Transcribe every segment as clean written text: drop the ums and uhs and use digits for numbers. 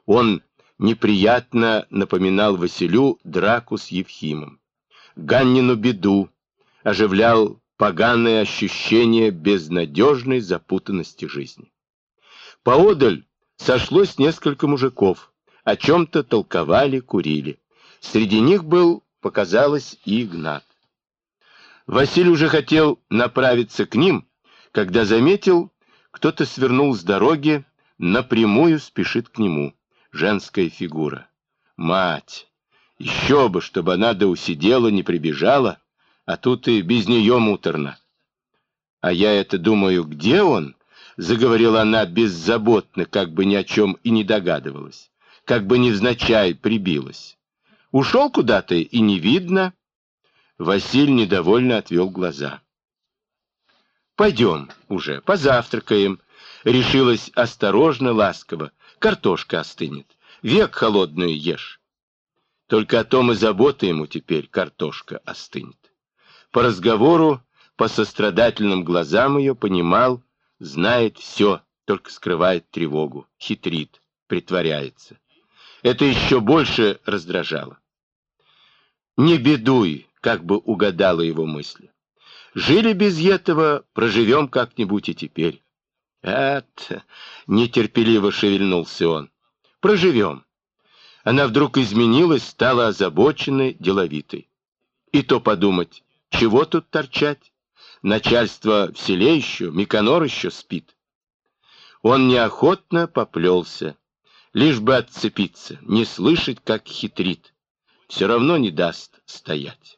Он неприятно напоминал Василю драку с Евхимом. Ганнину беду оживлял поганое ощущение безнадежной запутанности жизни. Поодаль сошлось несколько мужиков, о чем-то толковали, курили. Среди них был, показалось, и Игнат. Василий уже хотел направиться к ним, когда заметил, кто-то свернул с дороги, напрямую спешит к нему. Женская фигура. Мать! Еще бы, чтобы она да усидела, не прибежала, а тут и без нее муторно. А я это думаю, где он? Заговорила она беззаботно, как бы ни о чем и не догадывалась, как бы невзначай прибилась. Ушел куда-то и не видно. Василий недовольно отвел глаза. Пойдем уже, позавтракаем. Решилась осторожно, ласково. Картошка остынет. Век холодную ешь. Только о том и забота ему теперь, картошка остынет. По разговору, по сострадательным глазам ее понимал, знает все, только скрывает тревогу, хитрит, притворяется. Это еще больше раздражало. Не бедуй, как бы угадала его мысли. Жили без этого, проживем как-нибудь и теперь. Нетерпеливо шевельнулся он. Проживем. Она вдруг изменилась, стала озабоченной, деловитой. И то подумать, чего тут торчать? Начальство в селе еще, Миконор еще спит. Он неохотно поплелся, лишь бы отцепиться, не слышать, как хитрит. Все равно не даст стоять.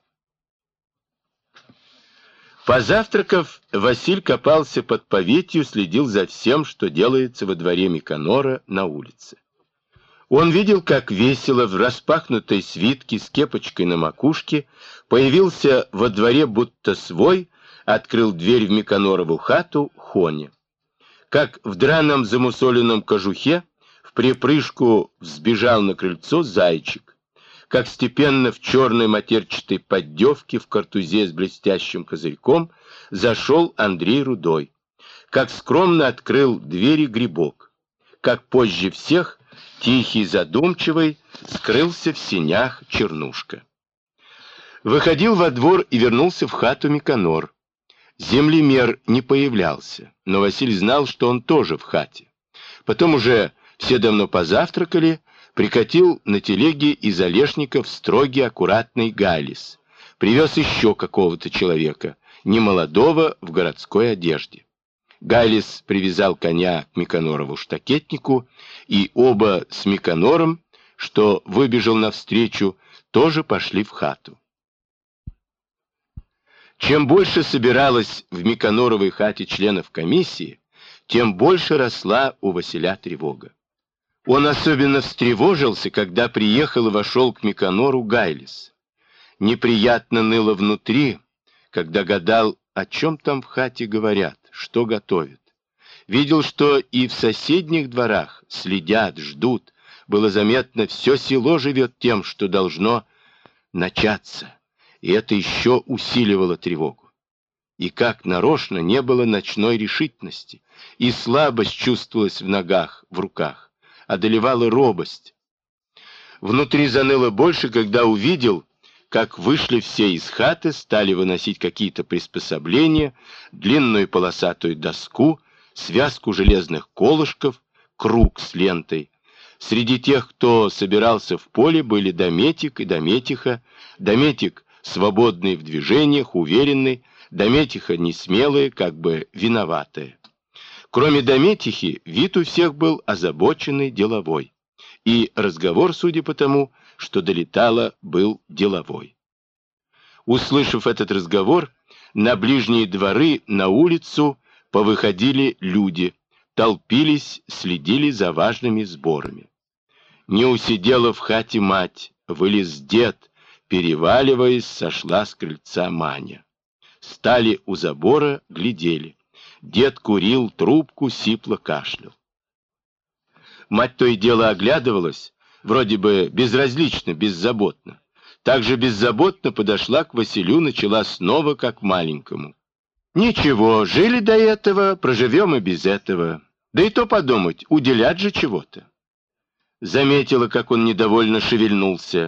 Позавтракав, Василь копался под поветью, следил за всем, что делается во дворе Миконора на улице. Он видел, как весело в распахнутой свитке с кепочкой на макушке появился во дворе будто свой, открыл дверь в Миконорову хату Хоня. Как в драном замусоленном кожухе в припрыжку взбежал на крыльцо зайчик. Как степенно в черной матерчатой поддевке в картузе с блестящим козырьком зашел Андрей Рудой. Как скромно открыл двери Грибок. Как позже всех, тихий, задумчивый, скрылся в сенях Чернушка. Выходил во двор и вернулся в хату Миконор. Землемер не появлялся, но Василий знал, что он тоже в хате. Потом уже все давно позавтракали, прикатил на телеге из Олешников строгий аккуратный Гайлис. Привез еще какого-то человека, немолодого, в городской одежде. Гайлис привязал коня к Миконорову штакетнику, и оба с Миконором, что выбежал навстречу, тоже пошли в хату. Чем больше собиралось в Миконоровой хате членов комиссии, тем больше росла у Василя тревога. Он особенно встревожился, когда приехал и вошел к Миконору Гайлис. Неприятно ныло внутри, когда гадал, о чем там в хате говорят, что готовят. Видел, что и в соседних дворах следят, ждут. Было заметно, все село живет тем, что должно начаться. И это еще усиливало тревогу. И как нарочно не было ночной решительности, и слабость чувствовалась в ногах, в руках. Одолевала робость. Внутри заныло больше, когда увидел, как вышли все из хаты, стали выносить какие-то приспособления, длинную полосатую доску, связку железных колышков, круг с лентой. Среди тех, кто собирался в поле, были Дометик и Дометиха. Дометик свободный в движениях, уверенный, Дометиха несмелая, как бы виноватая. Кроме Дометихи, вид у всех был озабоченный, деловой. И разговор, судя по тому, что долетало, был деловой. Услышав этот разговор, на ближние дворы, на улицу повыходили люди, толпились, следили за важными сборами. Не усидела в хате мать, вылез дед, переваливаясь, сошла с крыльца Маня. Стали у забора, глядели. Дед курил трубку, сипло кашлял. Мать то и дело оглядывалась, вроде бы безразлично, беззаботно. Также беззаботно подошла к Василю, начала снова как маленькому. Ничего, жили до этого, проживем и без этого. Да и то подумать, уделять же чего-то. заметила, как он недовольно шевельнулся.